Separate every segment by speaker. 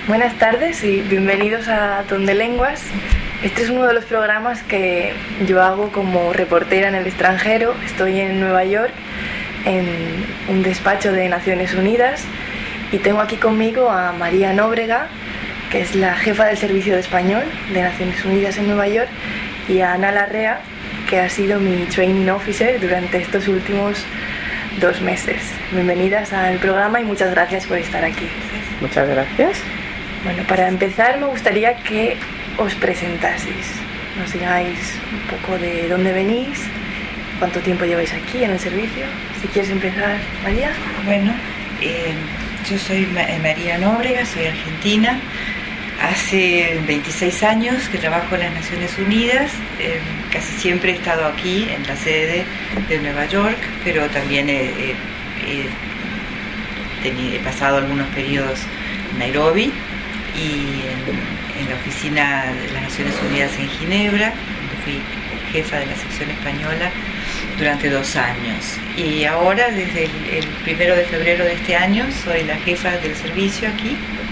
Speaker 1: Buenas tardes y bienvenidos a Donde Lenguas. Este es uno de los programas que yo hago como reportera en el extranjero. Estoy en Nueva York, en un despacho de Naciones Unidas, y tengo aquí conmigo a María Nóbrega, que es la jefa del Servicio de Español de Naciones Unidas en Nueva York, y a Ana Larrea, que ha sido mi training officer durante estos últimos 2 meses. Bienvenidas al programa y muchas gracias por estar aquí.
Speaker 2: Muchas gracias.
Speaker 1: Bueno, para empezar me gustaría que os presentaseis, nos digáis un poco de dónde venís, cuánto tiempo lleváis aquí en el servicio. Si quieres empezar, María.
Speaker 3: Bueno, yo soy María Nóbrega, soy argentina. Hace 26 años que trabajo en las Naciones Unidas. Casi siempre he estado aquí en la sede de Nueva York, pero también he pasado algunos periodos en Nairobi y en la oficina de las Naciones Unidas en Ginebra, donde fui jefa de la sección española durante 2 años. Y ahora, desde el 1 de febrero de este año, soy la jefa del servicio aquí.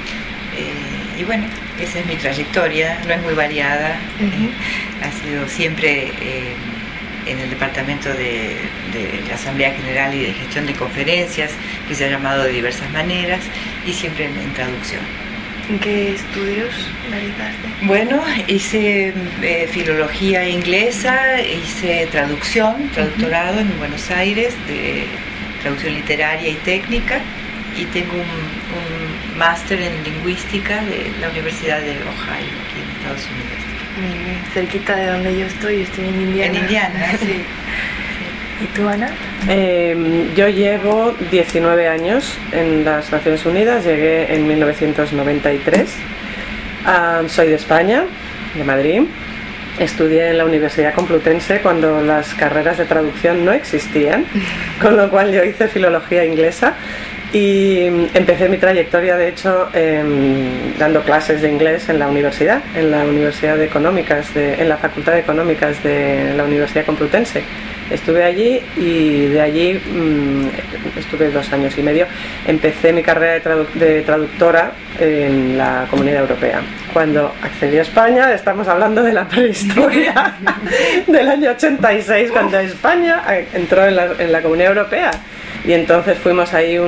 Speaker 3: Y bueno, esa es mi trayectoria, no es muy variada. Ha sido siempre en el departamento de la Asamblea General y de Gestión de Conferencias, que se ha llamado de diversas maneras, y siempre en traducción.
Speaker 1: ¿En qué estudios realizaste?
Speaker 3: Bueno, hice filología inglesa, hice traductorado en Buenos Aires, de traducción literaria y técnica, y tengo un máster en lingüística de la Universidad de Ohio, aquí en Estados Unidos.
Speaker 1: Muy bien, cerquita de donde yo estoy en Indiana.
Speaker 3: En Indiana, sí.
Speaker 1: ¿Y tú, Ana?
Speaker 2: Yo llevo 19 años en las Naciones Unidas, llegué en 1993. Soy de España, de Madrid. Estudié en la Universidad Complutense cuando las carreras de traducción no existían, con lo cual yo hice filología inglesa. Y empecé mi trayectoria, de hecho, dando clases de inglés en la universidad de Económicas, en la Facultad de Económicas de la Universidad Complutense. Estuve allí y de allí estuve 2 años y medio. Empecé mi carrera de traductora en la Comunidad Europea. Cuando accedí a España, estamos hablando de la prehistoria del año 86, cuando España entró en la Comunidad Europea. Y entonces fuimos ahí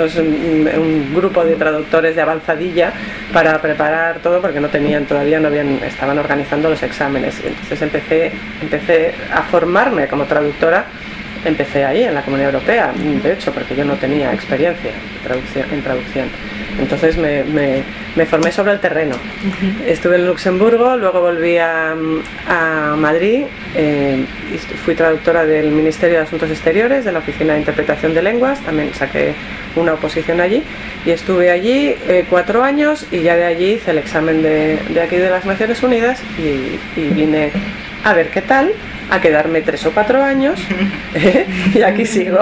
Speaker 2: un grupo de traductores de avanzadilla para preparar todo, porque estaban organizando los exámenes. Y entonces empecé a formarme como traductora. Empecé ahí en la Comunidad Europea, de hecho, porque yo no tenía experiencia en traducción. Entonces me formé sobre el terreno. Estuve en Luxemburgo, luego volví a Madrid, y fui traductora del Ministerio de Asuntos Exteriores, de la Oficina de Interpretación de Lenguas. También saqué una oposición allí y estuve allí 4 años, y ya de allí hice el examen de aquí de las Naciones Unidas y vine a ver qué tal, a quedarme 3 o 4 años y aquí sigo.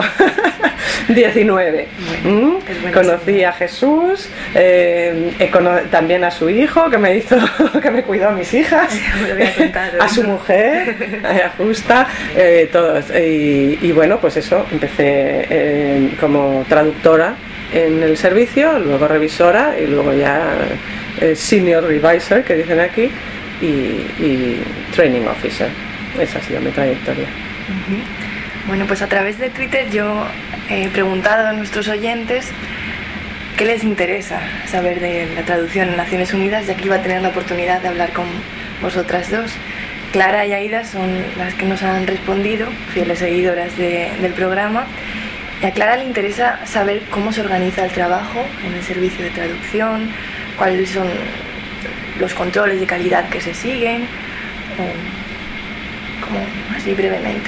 Speaker 2: 19. Conocí a Jesús, también a su hijo, que me cuidó a mis hijas, a su mujer, a Justa, todos. Y bueno, pues eso, empecé como traductora en el servicio, luego revisora y luego ya senior revisor, que dicen aquí, y training officer. Esa ha sido mi trayectoria.
Speaker 1: Bueno, pues a través de Twitter yo he preguntado a nuestros oyentes qué les interesa saber de la traducción en Naciones Unidas, ya que iba a tener la oportunidad de hablar con vosotras dos. Clara y Aida son las que nos han respondido, fieles seguidoras del programa. Y a Clara le interesa saber cómo se organiza el trabajo en el servicio de traducción, cuáles son los controles de calidad que se siguen, como así brevemente.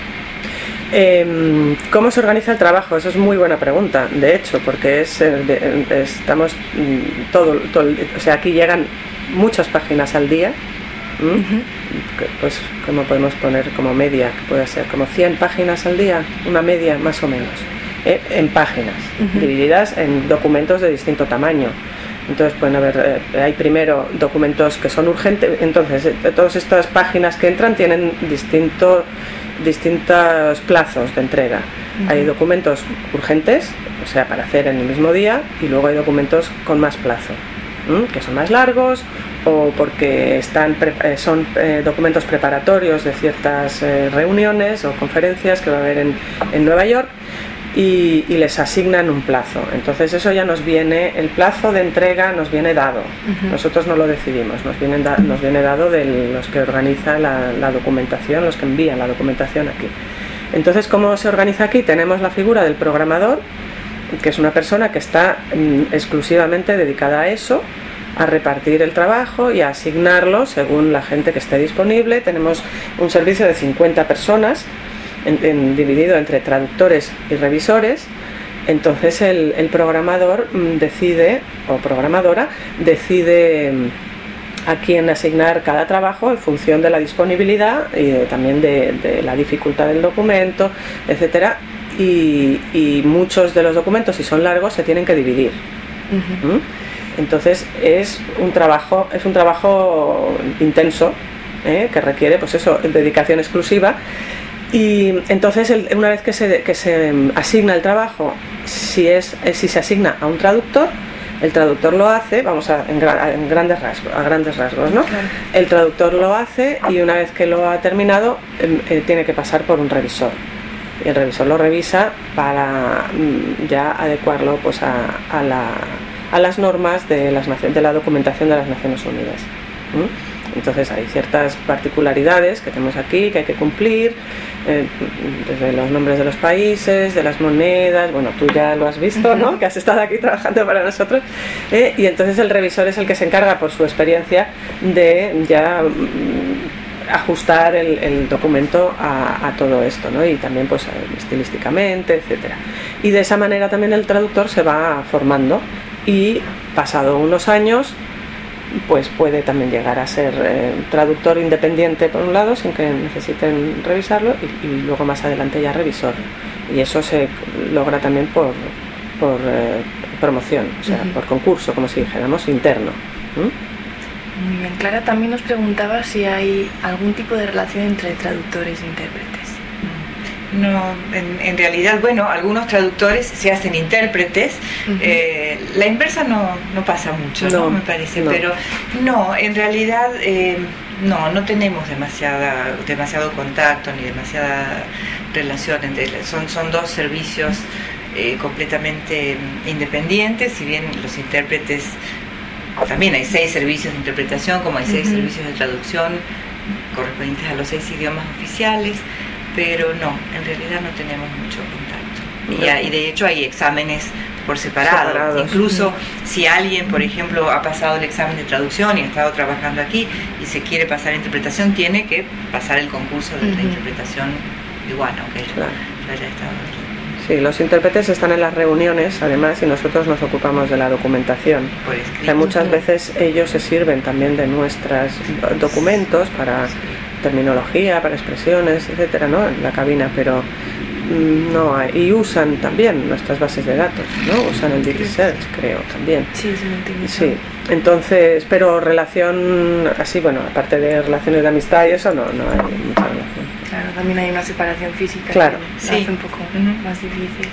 Speaker 2: ¿Cómo se organiza el trabajo? Eso es muy buena pregunta, de hecho, porque estamos o sea, aquí llegan muchas páginas al día. Pues como podemos poner como media, que puede ser como 100 páginas al día, una media más o menos, en páginas, divididas en documentos de distinto tamaño. Entonces pueden haber, hay primero documentos que son urgentes, entonces todas estas páginas que entran tienen distintos plazos de entrega. Hay documentos urgentes, o sea, para hacer en el mismo día, y luego hay documentos con más plazo. que son más largos, o porque son documentos preparatorios de ciertas reuniones o conferencias que va a haber en Nueva York, y les asignan un plazo. Entonces eso ya el plazo de entrega nos viene dado. Nosotros no lo decidimos, nos viene dado de los que organizan la documentación, los que envían la documentación aquí. Entonces, ¿cómo se organiza aquí? Tenemos la figura del programador, que es una persona que está exclusivamente dedicada a eso, a repartir el trabajo y a asignarlo según la gente que esté disponible. Tenemos un servicio de 50 personas dividido entre traductores y revisores. Entonces el programador decide, o programadora decide a quién asignar cada trabajo en función de la disponibilidad y también de la dificultad del documento, etcétera. Y muchos de los documentos, si son largos, se tienen que dividir. Entonces es un trabajo intenso, que requiere, pues eso, dedicación exclusiva. Y entonces una vez que se asigna el trabajo, si se asigna a un traductor, el traductor lo hace, a grandes rasgos, ¿no? Claro. El traductor lo hace, y una vez que lo ha terminado, tiene que pasar por un revisor. Y el revisor lo revisa para ya adecuarlo, pues a las normas de la documentación de las Naciones Unidas. Entonces hay ciertas particularidades que tenemos aquí que hay que cumplir, desde los nombres de los países, de las monedas. Bueno, tú ya lo has visto, ¿no? Que has estado aquí trabajando para nosotros, y entonces el revisor es el que se encarga, por su experiencia, de ya ajustar el documento a todo esto, ¿no? Y también, pues, estilísticamente, etcétera. Y de esa manera también el traductor se va formando, y pasado unos años, pues puede también llegar a ser traductor independiente, por un lado, sin que necesiten revisarlo, y luego más adelante ya revisor. Y eso se logra también por promoción, o sea, por concurso, como si dijéramos, interno.
Speaker 1: Muy bien. Clara también nos preguntaba si hay algún tipo de relación entre traductores e intérpretes.
Speaker 3: No, en realidad, bueno, algunos traductores se hacen intérpretes. La inversa no pasa mucho, ¿no? Me parece, no. Pero no, en realidad no tenemos demasiado contacto ni demasiada relación entre ellos. Son dos servicios completamente independientes. Si bien los intérpretes, también hay 6 servicios de interpretación, como hay 6 servicios de traducción correspondientes a los 6 idiomas oficiales. Pero no, en realidad no tenemos mucho contacto. Y de hecho hay exámenes por separado. Incluso si alguien, por ejemplo, ha pasado el examen de traducción y ha estado trabajando aquí y se quiere pasar a interpretación, tiene que pasar el concurso de la interpretación igual, aunque haya estado aquí.
Speaker 2: Sí, los intérpretes están en las reuniones, además, y nosotros nos ocupamos de la documentación.
Speaker 3: Por escrito.
Speaker 2: O sea, muchas veces ellos se sirven también de nuestros documentos para terminología, para expresiones, etcétera, ¿no? En la cabina, pero no hay. Y usan también nuestras bases de datos, ¿no? Usan el DeepSearch, creo, también.
Speaker 1: Sí, se lo entiendo.
Speaker 2: Sí, entonces, pero relación así, bueno, aparte de relaciones de amistad y eso, no hay mucha relación.
Speaker 1: Claro, también hay una separación física,
Speaker 2: claro,
Speaker 1: que lo hace un poco más difícil.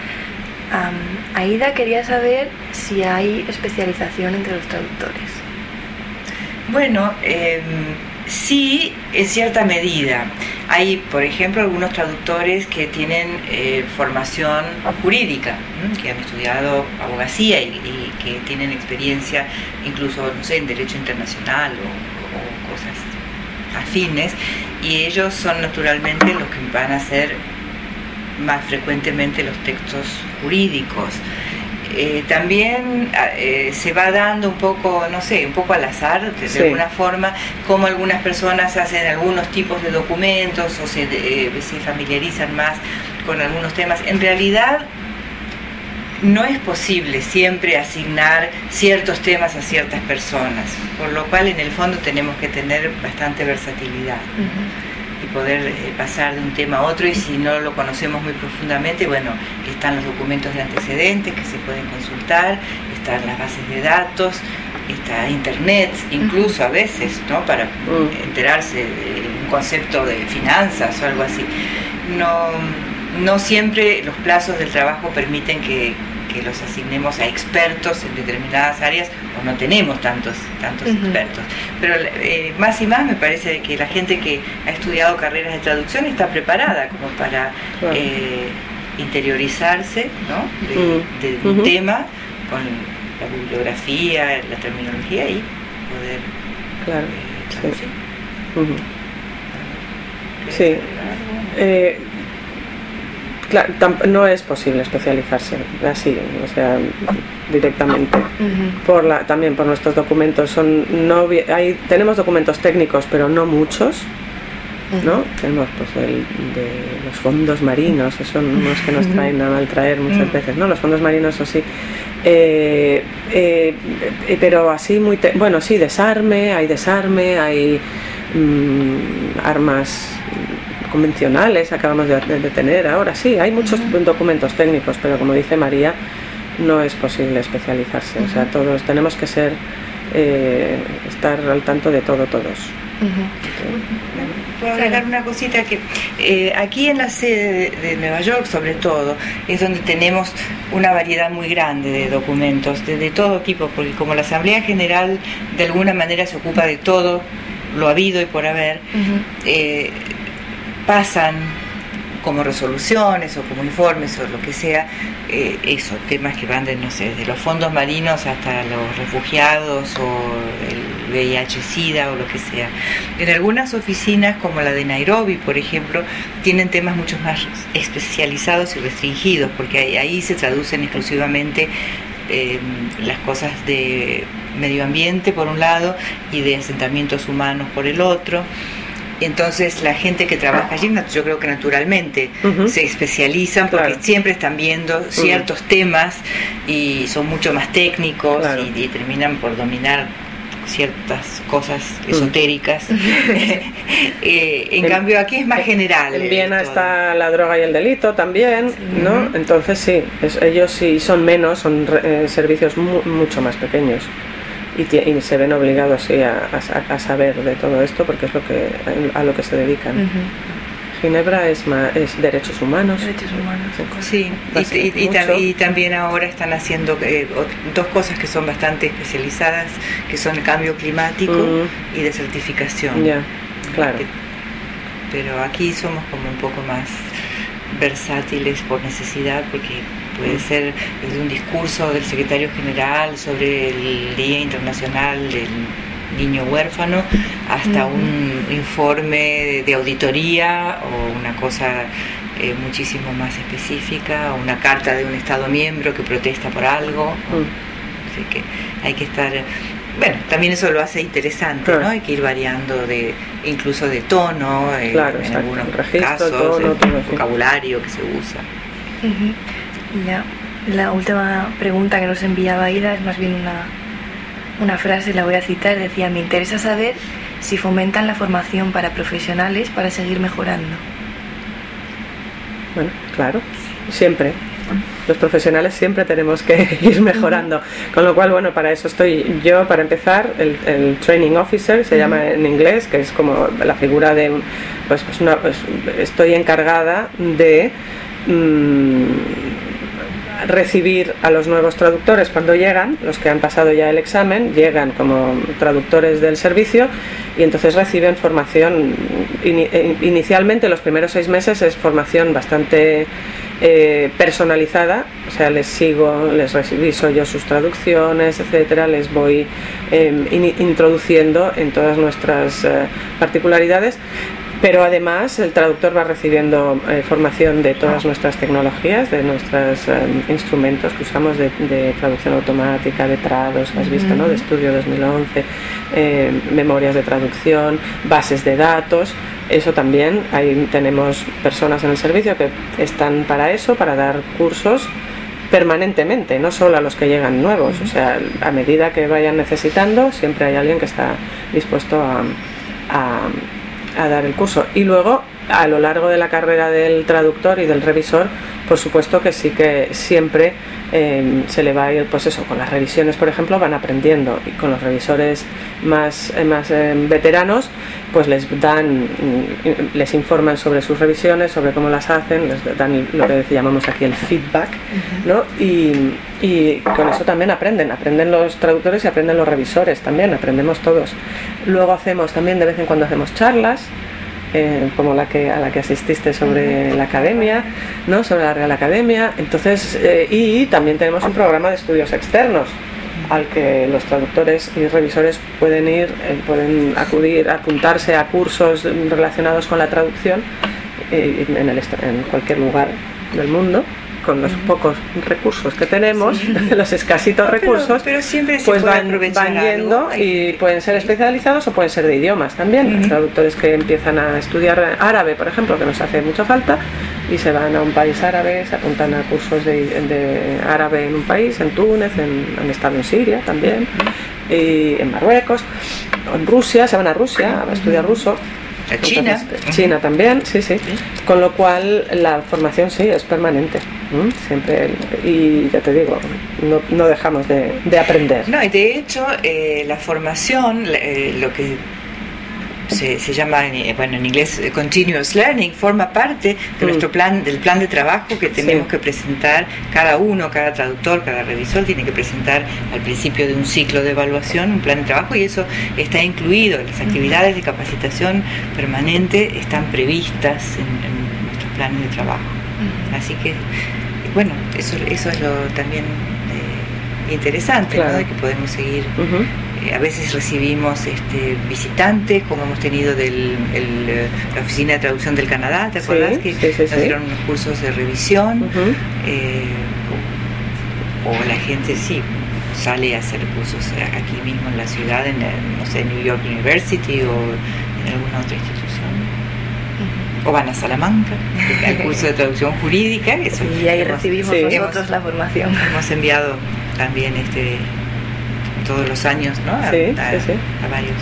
Speaker 1: Aida quería saber si hay especialización entre los traductores.
Speaker 3: Bueno, sí, en cierta medida. Hay, por ejemplo, algunos traductores que tienen formación jurídica, que han estudiado abogacía y que tienen experiencia incluso, no sé, en derecho internacional o cosas afines, y ellos son naturalmente los que van a hacer más frecuentemente los textos jurídicos. También se va dando un poco, no sé, un poco al azar, de alguna forma, como algunas personas hacen algunos tipos de documentos o se familiarizan más con algunos temas. En realidad no es posible siempre asignar ciertos temas a ciertas personas, por lo cual en el fondo tenemos que tener bastante versatilidad. Y poder pasar de un tema a otro, y si no lo conocemos muy profundamente, bueno, están los documentos de antecedentes que se pueden consultar, están las bases de datos, está internet, incluso a veces, ¿no? Para enterarse de un concepto de finanzas o algo así. No siempre los plazos del trabajo permiten que que los asignemos a expertos en determinadas áreas, o no tenemos tantos expertos. Pero más y más me parece que la gente que ha estudiado carreras de traducción está preparada como para interiorizarse, ¿no? de un tema con la bibliografía, la terminología y poder traducir.
Speaker 2: Sí. Claro, no es posible especializarse así, o sea, directamente. También por nuestros documentos tenemos documentos técnicos, pero no muchos, ¿no? Tenemos pues de los fondos marinos, esos son unos que nos traen a maltraer muchas veces, ¿no? Los fondos marinos así. Pero así bueno, sí, desarme, hay armas convencionales, acabamos de tener ahora, sí, hay muchos documentos técnicos, pero como dice María, no es posible especializarse, o sea, todos tenemos que estar al tanto de todo, todos.
Speaker 3: Puedo agregar una cosita que aquí en la sede de Nueva York, sobre todo, es donde tenemos una variedad muy grande de documentos de todo tipo, porque como la Asamblea General de alguna manera se ocupa de todo lo habido y por haber, pasan como resoluciones o como informes o lo que sea, temas que van de los fondos marinos hasta los refugiados o el VIH-Sida o lo que sea. En algunas oficinas como la de Nairobi, por ejemplo, tienen temas mucho más especializados y restringidos, porque ahí se traducen exclusivamente las cosas de medio ambiente por un lado y de asentamientos humanos por el otro. Entonces la gente que trabaja allí, yo creo que naturalmente se especializan porque siempre están viendo ciertos temas y son mucho más técnicos y terminan por dominar ciertas cosas esotéricas. En cambio aquí es más general.
Speaker 2: En Viena está la droga y el delito también, ¿no? Entonces sí, ellos sí son servicios mucho más pequeños. Y se ven obligados a saber de todo esto porque es a lo que se dedican. Ginebra es derechos humanos.
Speaker 3: Sí, y también ahora están haciendo dos cosas que son bastante especializadas, que son el cambio climático y desertificación.
Speaker 2: Claro.
Speaker 3: Pero aquí somos como un poco más versátiles por necesidad, porque puede ser desde un discurso del secretario general sobre el Día Internacional del Niño Huérfano hasta un informe de auditoría o una cosa muchísimo más específica, o una carta de un Estado miembro que protesta por algo. Así que hay que estar... Bueno, también eso lo hace interesante, ¿no? Hay que ir variando incluso de tono, en algunos casos, tono, el vocabulario que se usa.
Speaker 1: Ya, la última pregunta que nos enviaba Ida es más bien una frase, la voy a citar, decía: me interesa saber si fomentan la formación para profesionales para seguir mejorando.
Speaker 2: Bueno, claro, siempre. Los profesionales siempre tenemos que ir mejorando, con lo cual, bueno, para eso estoy yo. Para empezar, el Training Officer se llama en inglés, que es como la figura de estoy encargada de recibir a los nuevos traductores cuando llegan, los que han pasado ya el examen, llegan como traductores del servicio y entonces reciben formación. Inicialmente los primeros 6 meses es formación bastante personalizada, o sea, les reviso yo sus traducciones, etcétera, les voy introduciendo en todas nuestras particularidades. Pero además el traductor va recibiendo formación de todas nuestras tecnologías, de nuestros instrumentos que usamos de traducción automática, de Trados, has visto, ¿no? De Estudio 2011, memorias de traducción, bases de datos. Eso también, ahí tenemos personas en el servicio que están para eso, para dar cursos permanentemente, no solo a los que llegan nuevos. O sea, a medida que vayan necesitando, siempre hay alguien que está dispuesto a dar el curso. Y luego a lo largo de la carrera del traductor y del revisor, por supuesto que sí que siempre se le va a ir, pues eso, con las revisiones, por ejemplo, van aprendiendo, y con los revisores más veteranos, pues les informan sobre sus revisiones, sobre cómo las hacen, les dan lo que llamamos aquí el feedback, ¿no? Y con eso también aprenden los traductores y aprenden los revisores también, aprendemos todos. Luego hacemos también, de vez en cuando hacemos charlas, como a la que asististe sobre la academia, ¿no? Sobre la Real Academia. Entonces, y también tenemos un programa de estudios externos al que los traductores y revisores pueden ir, pueden acudir, apuntarse a cursos relacionados con la traducción en cualquier lugar del mundo, con los pocos recursos que tenemos, los escasitos recursos,
Speaker 3: pero siempre se
Speaker 2: pues
Speaker 3: puede
Speaker 2: van
Speaker 3: aprovechar
Speaker 2: yendo
Speaker 3: algo.
Speaker 2: Y pueden ser especializados o pueden ser de idiomas también. Hay traductores que empiezan a estudiar árabe, por ejemplo, que nos hace mucha falta, y se van a un país árabe, se apuntan a cursos de árabe en un país, en Túnez, han estado en Siria también, y en Marruecos, o en Rusia, se van a Rusia a estudiar ruso.
Speaker 3: A China.
Speaker 2: Entonces, China también, sí. Con lo cual la formación sí es permanente, siempre, y ya te digo, no dejamos de aprender.
Speaker 3: No, y de hecho la formación, lo que se llama, en inglés continuous learning, forma parte de nuestro plan, del plan de trabajo que tenemos que presentar cada traductor, cada revisor tiene que presentar al principio de un ciclo de evaluación un plan de trabajo, y eso está incluido. Las actividades de capacitación permanente están previstas en nuestros planes de trabajo. Así que, bueno, eso es lo también interesante,
Speaker 2: claro,
Speaker 3: ¿no? De que podemos seguir. A veces recibimos visitantes, como hemos tenido la Oficina de Traducción del Canadá, ¿te acuerdas? Que nos dieron unos cursos de revisión, o la gente sale a hacer cursos aquí mismo en la ciudad, en New York University o en alguna otra institución. O van a Salamanca, al curso de traducción jurídica.
Speaker 1: Y ahí recibimos nosotros la formación.
Speaker 3: Hemos enviado también todos los años, ¿no? A varios.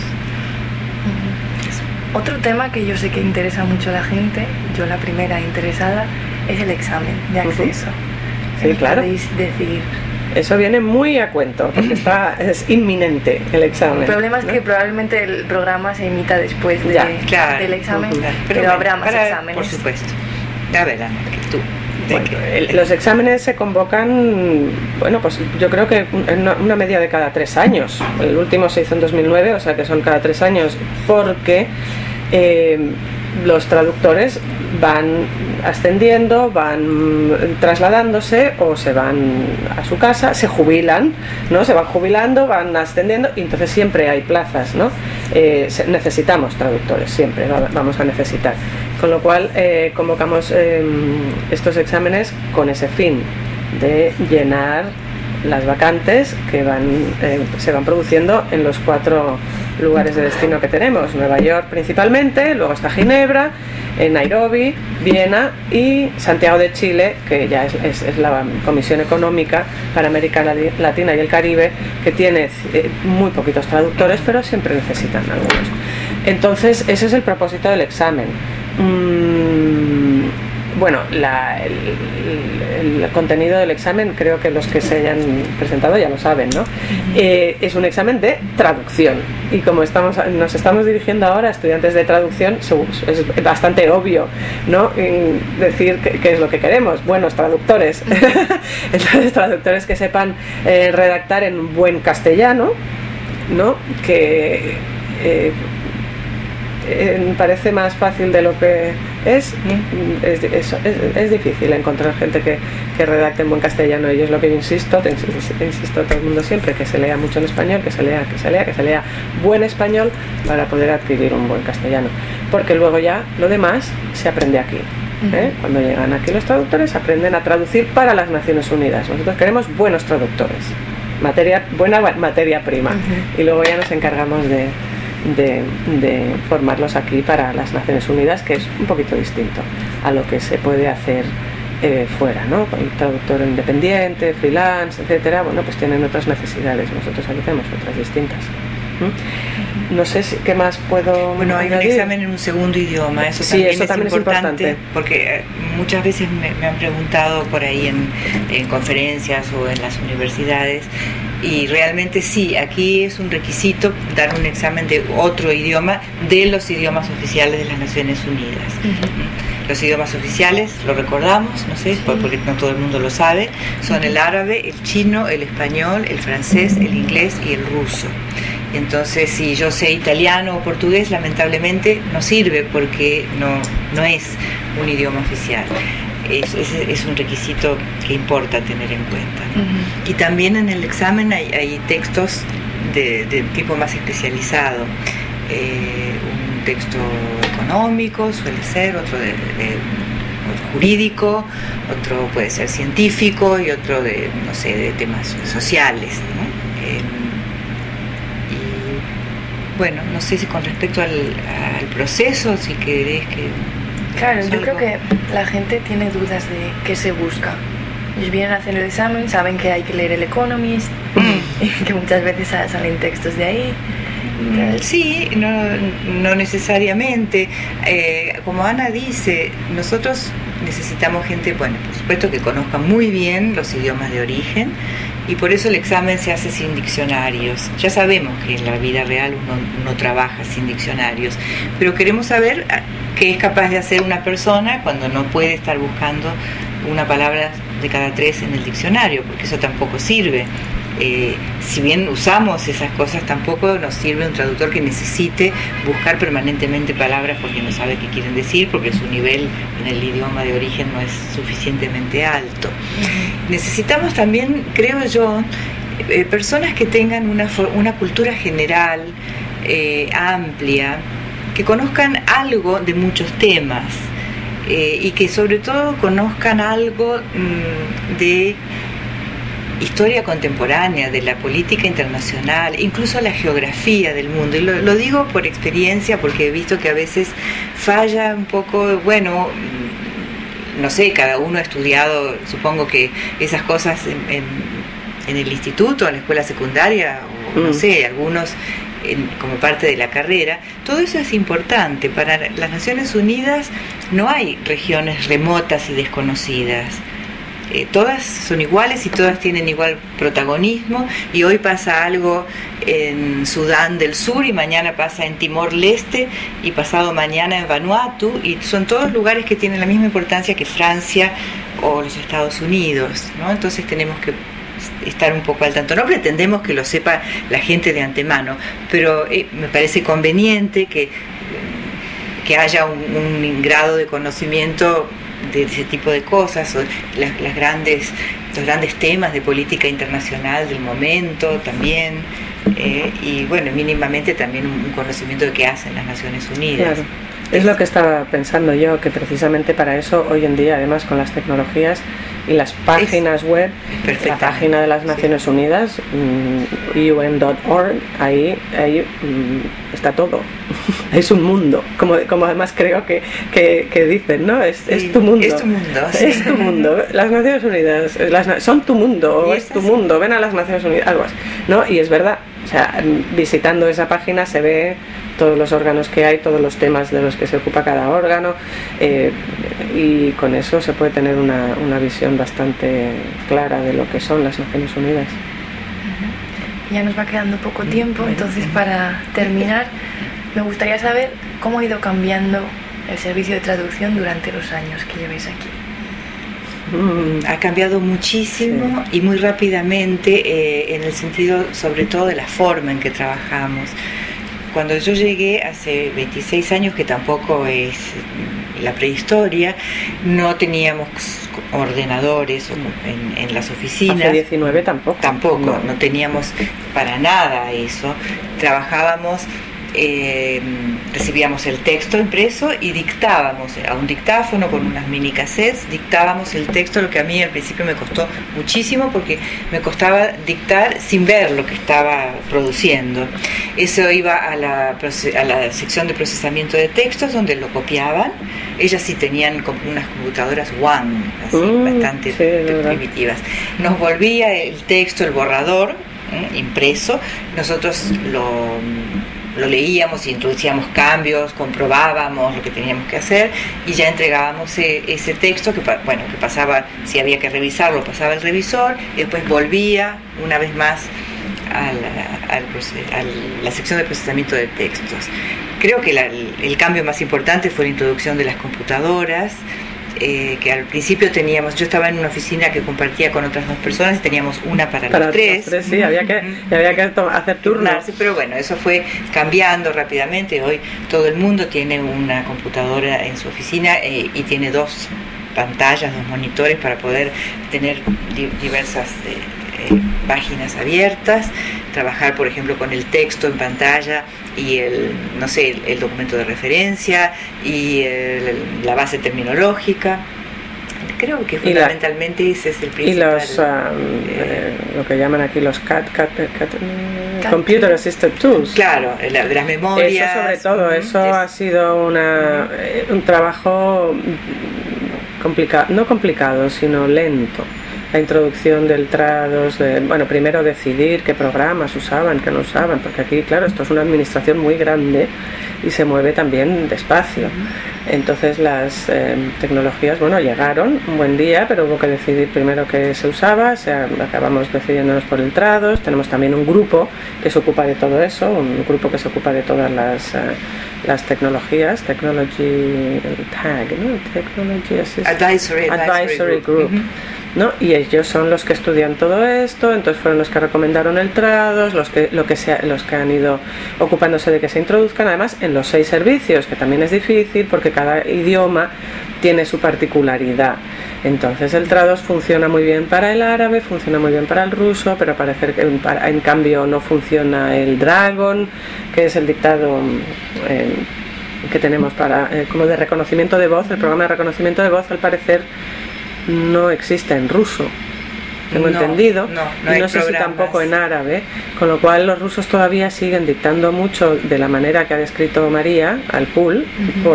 Speaker 1: Otro tema que yo sé que interesa mucho a la gente, yo la primera interesada, es el examen de acceso.
Speaker 2: Sí, claro.
Speaker 1: Podéis decir.
Speaker 2: Eso viene muy a cuento, porque es inminente el examen.
Speaker 1: El problema es que probablemente el programa se emita después del examen, pero habrá más exámenes.
Speaker 3: Por supuesto. A ver, Ana, que tú.
Speaker 2: Bueno, los exámenes se convocan, pues yo creo que una media de cada 3 años. El último se hizo en 2009, o sea que son cada 3 años, porque los traductores van ascendiendo, van trasladándose o se van a su casa, se jubilan, ¿no? Se van jubilando, van ascendiendo, y entonces siempre hay plazas, ¿no? Necesitamos traductores, siempre vamos a necesitar. Con lo cual convocamos estos exámenes con ese fin de llenar las vacantes que se van produciendo en los 4 lugares de destino que tenemos: Nueva York principalmente, luego está Ginebra, Nairobi, Viena y Santiago de Chile, que ya es la Comisión Económica para América Latina y el Caribe, que tiene muy poquitos traductores, pero siempre necesitan algunos. Entonces ese es el propósito del examen. Bueno, el contenido del examen, creo que los que se hayan presentado ya lo saben, ¿no? Es un examen de traducción, y como nos estamos dirigiendo ahora a estudiantes de traducción, es bastante obvio, ¿no? Decir qué es lo que queremos: buenos traductores. Entonces, traductores que sepan redactar en buen castellano, ¿no? Que parece más fácil de lo que es difícil encontrar gente que redacte en buen castellano, y es lo que yo insisto a todo el mundo siempre: que se lea mucho en español, que se lea buen español para poder adquirir un buen castellano, porque luego ya lo demás se aprende aquí. Cuando llegan aquí los traductores aprenden a traducir para las Naciones Unidas. Nosotros queremos buenos traductores, buena materia prima, y luego ya nos encargamos de formarlos aquí para las Naciones Unidas, que es un poquito distinto a lo que se puede hacer fuera, ¿no? Con el traductor independiente, freelance, etcétera. Bueno, pues tienen otras necesidades, nosotros aquí tenemos otras distintas. No sé qué más puedo.
Speaker 3: Bueno, hay un examen en un segundo idioma, eso
Speaker 2: sí,
Speaker 3: también,
Speaker 2: eso también es importante,
Speaker 3: porque muchas veces me han preguntado por ahí en conferencias o en las universidades, y realmente sí, aquí es un requisito dar un examen de otro idioma, de los idiomas oficiales de las Naciones Unidas. Los idiomas oficiales, lo recordamos, no sé, porque no todo el mundo lo sabe, son el árabe, el chino, el español, el francés, el inglés y el ruso. Entonces, si yo sé italiano o portugués, lamentablemente no sirve porque no es un idioma oficial. Es un requisito que importa tener en cuenta, ¿no? Y también en el examen hay textos de tipo más especializado. Un texto económico suele ser, otro otro jurídico, otro puede ser científico y otro de temas sociales, ¿no? Bueno, no sé si con respecto al proceso, si querés que...
Speaker 1: Claro, yo creo que la gente tiene dudas de qué se busca. Ellos vienen a hacer el examen, saben que hay que leer el Economist, y que muchas veces salen textos de ahí.
Speaker 3: Sí, no necesariamente. Como Ana dice, nosotros necesitamos gente, bueno, por supuesto que conozca muy bien los idiomas de origen, y por eso el examen se hace sin diccionarios. Ya sabemos que en la vida real uno trabaja sin diccionarios, pero queremos saber qué es capaz de hacer una persona cuando no puede estar buscando una palabra de cada 3 en el diccionario, porque eso tampoco sirve. Si bien usamos esas cosas, tampoco nos sirve un traductor que necesite buscar permanentemente palabras porque no sabe qué quieren decir, porque su nivel en el idioma de origen no es suficientemente alto. Necesitamos también, creo yo, personas que tengan una cultura general amplia, que conozcan algo de muchos temas, y que sobre todo conozcan algo de historia contemporánea, de la política internacional, incluso la geografía del mundo. Y lo digo por experiencia, porque he visto que a veces falla un poco, bueno, no sé, cada uno ha estudiado, supongo que esas cosas en el instituto, en la escuela secundaria, o no sé, algunos como parte de la carrera. Todo eso es importante. Para las Naciones Unidas no hay regiones remotas y desconocidas. Todas son iguales y todas tienen igual protagonismo, y hoy pasa algo en Sudán del Sur y mañana pasa en Timor-Leste y pasado mañana en Vanuatu, y son todos lugares que tienen la misma importancia que Francia o los Estados Unidos, ¿no? Entonces tenemos que estar un poco al tanto. No pretendemos que lo sepa la gente de antemano, pero me parece conveniente que haya un grado de conocimiento de ese tipo de cosas, o los grandes temas de política internacional del momento también, y bueno, mínimamente también un conocimiento de qué hacen las Naciones Unidas.
Speaker 2: Claro. Es lo que estaba pensando yo, que precisamente para eso hoy en día, además con las tecnologías y las páginas web, la página de las Naciones Unidas, un.org, ahí está todo. Es un mundo, como además creo que dicen, ¿no? Es tu mundo.
Speaker 3: Es tu mundo. Sí.
Speaker 2: Es tu mundo. Las Naciones Unidas son tu mundo, o es tu mundo. Ven a las Naciones Unidas, algo así, ¿no? Y es verdad, o sea, visitando esa página se ve todos los órganos que hay, todos los temas de los que se ocupa cada órgano, y con eso se puede tener una visión bastante clara de lo que son las Naciones Unidas.
Speaker 1: Ya nos va quedando poco tiempo, entonces para terminar me gustaría saber cómo ha ido cambiando el servicio de traducción durante los años que lleváis aquí.
Speaker 3: Ha cambiado muchísimo, sí, y muy rápidamente, en el sentido sobre todo de la forma en que trabajamos. Cuando yo llegué hace 26 años, que tampoco es la prehistoria, no teníamos ordenadores en las oficinas.
Speaker 2: Hace 19 tampoco.
Speaker 3: Tampoco, no teníamos para nada eso. Trabajábamos, recibíamos el texto impreso y dictábamos a un dictáfono con unas mini cassettes, dictábamos el texto, lo que a mí al principio me costó muchísimo porque me costaba dictar sin ver lo que estaba produciendo. Eso iba a la sección de procesamiento de textos, donde lo copiaban. Ellas sí tenían unas computadoras One, así, bastante primitivas. Nos volvía el texto, el borrador, impreso. Nosotros lo leíamos, introducíamos cambios, comprobábamos lo que teníamos que hacer y ya entregábamos ese texto que pasaba, si había que revisarlo, pasaba el revisor y después volvía una vez más a la sección de procesamiento de textos. Creo que el cambio más importante fue la introducción de las computadoras, que al principio teníamos, yo estaba en una oficina que compartía con otras 2 personas y teníamos una para los tres.
Speaker 2: Sí, había que hacer turnos.
Speaker 3: Pero bueno, eso fue cambiando rápidamente. Hoy todo el mundo tiene una computadora en su oficina y tiene 2 pantallas, 2 monitores para poder tener diversas páginas abiertas, trabajar por ejemplo con el texto en pantalla y el documento de referencia y la base terminológica. Creo que fundamentalmente ese es el principal.
Speaker 2: Y lo que llaman aquí los Computer Assisted Tools.
Speaker 3: Claro, de las memorias.
Speaker 2: Eso sobre todo, ha sido un trabajo no complicado, sino lento. La introducción del Trados, primero decidir qué programas usaban, qué no usaban, porque aquí, claro, esto es una administración muy grande y se mueve también despacio. Entonces las tecnologías, llegaron un buen día, pero hubo que decidir primero qué se usaba, acabamos decidiéndonos por el Trados. Tenemos también un grupo que se ocupa de todo eso, un grupo que se ocupa de todas las tecnologías, Technology Tag, ¿no? Technology Advisory Group. ¿No? Y ellos son los que estudian todo esto, entonces fueron los que recomendaron el Trados, los que han ido ocupándose de que se introduzcan, además en los 6 servicios, que también es difícil porque cada idioma tiene su particularidad. Entonces el Trados funciona muy bien para el árabe, funciona muy bien para el ruso, pero parece que en cambio no funciona el Dragon, que es el dictado que tenemos como de reconocimiento de voz. El programa de reconocimiento de voz, al parecer, no existe en ruso, tengo entendido, y no sé si tampoco en árabe, con lo cual los rusos todavía siguen dictando mucho de la manera que ha descrito María al pool,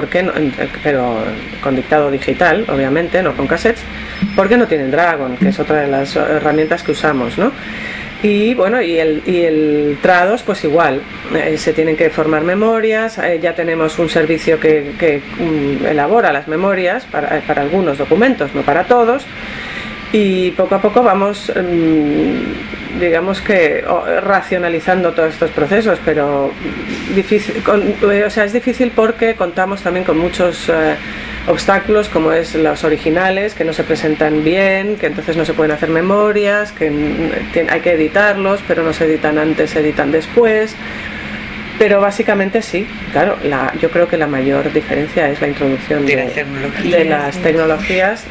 Speaker 2: pero con dictado digital, obviamente, no con cassettes, porque no tienen Dragon, que es otra de las herramientas que usamos, ¿no? Y el Trados, pues igual, se tienen que formar memorias, ya tenemos un servicio que elabora las memorias para algunos documentos, no para todos, y poco a poco vamos, digamos que racionalizando todos estos procesos, pero es difícil porque contamos también con muchos obstáculos, como es los originales, que no se presentan bien, que entonces no se pueden hacer memorias, que hay que editarlos, pero no se editan antes, se editan después. Pero básicamente sí, claro, yo creo que la mayor diferencia es la introducción de las tecnologías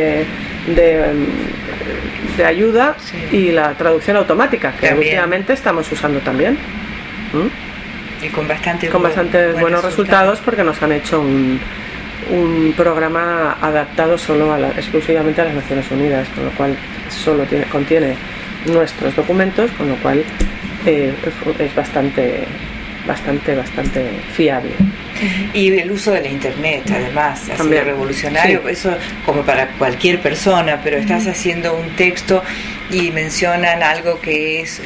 Speaker 2: de ayuda, sí, y la traducción automática, que también últimamente estamos usando también.
Speaker 3: Y con bastante
Speaker 2: buenos resultados, porque nos han hecho un programa adaptado exclusivamente a las Naciones Unidas, con lo cual solo contiene nuestros documentos, con lo cual es bastante fiable.
Speaker 3: Y el uso de la internet, además, ha sido revolucionario, sí. Eso como para cualquier persona, pero estás haciendo un texto y mencionan algo que es,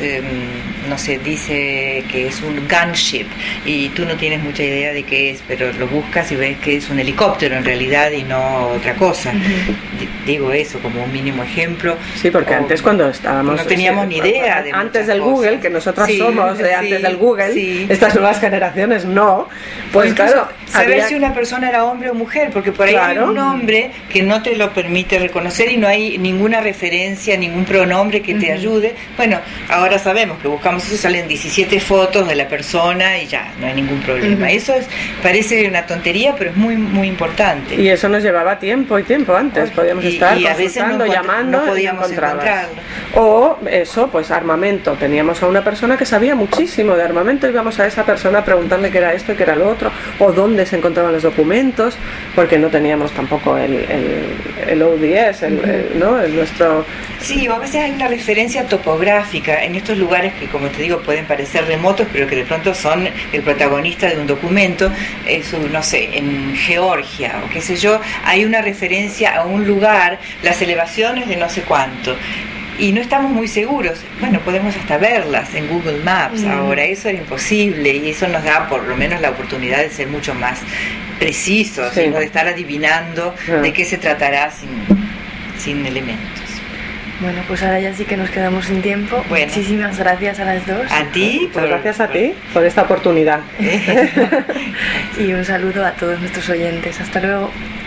Speaker 3: dice que es un gunship, y tú no tienes mucha idea de qué es, pero lo buscas y ves que es un helicóptero en realidad y no otra cosa. Digo eso como un mínimo ejemplo.
Speaker 2: Sí, porque antes, cuando estábamos,
Speaker 3: no teníamos ni idea de
Speaker 2: antes del cosas. Google, que nosotros somos de antes del Google,
Speaker 3: sí.
Speaker 2: Estas nuevas generaciones no, pues claro,
Speaker 3: saber si una persona era hombre o mujer, porque por ahí hay un nombre que no te lo permite reconocer y no hay ninguna referencia, ningún pronombre que te ayude. Bueno, ahora sabemos que buscamos eso, salen 17 fotos de la persona y ya, no hay ningún problema. Eso parece una tontería, pero es muy, muy importante.
Speaker 2: Y eso nos llevaba tiempo antes, podíamos estar
Speaker 3: y a veces
Speaker 2: llamando,
Speaker 3: no podíamos encontrarlo.
Speaker 2: O eso, pues armamento, teníamos a una persona que sabía muchísimo de armamento, íbamos a esa persona a preguntarle qué era esto y qué era lo otro, o dónde se encontraban los documentos, porque no teníamos tampoco el ODS, el nuestro...
Speaker 3: Sí, o a veces hay una referencia topográfica en estos lugares que, como te digo, pueden parecer remotos, pero que de pronto son el protagonista de un documento. En Georgia o qué sé yo, hay una referencia a un lugar, las elevaciones de no sé cuánto. y no estamos muy seguros. Bueno, podemos hasta verlas en Google Maps ahora, eso era imposible, y eso nos da por lo menos la oportunidad de ser mucho más precisos, y no de estar adivinando de qué se tratará sin elementos.
Speaker 1: Bueno, pues ahora ya sí que nos quedamos sin tiempo.
Speaker 3: Bueno.
Speaker 1: Muchísimas gracias a las dos.
Speaker 3: A ti,
Speaker 2: pues gracias a ti por esta oportunidad.
Speaker 1: Y un saludo a todos nuestros oyentes. Hasta luego.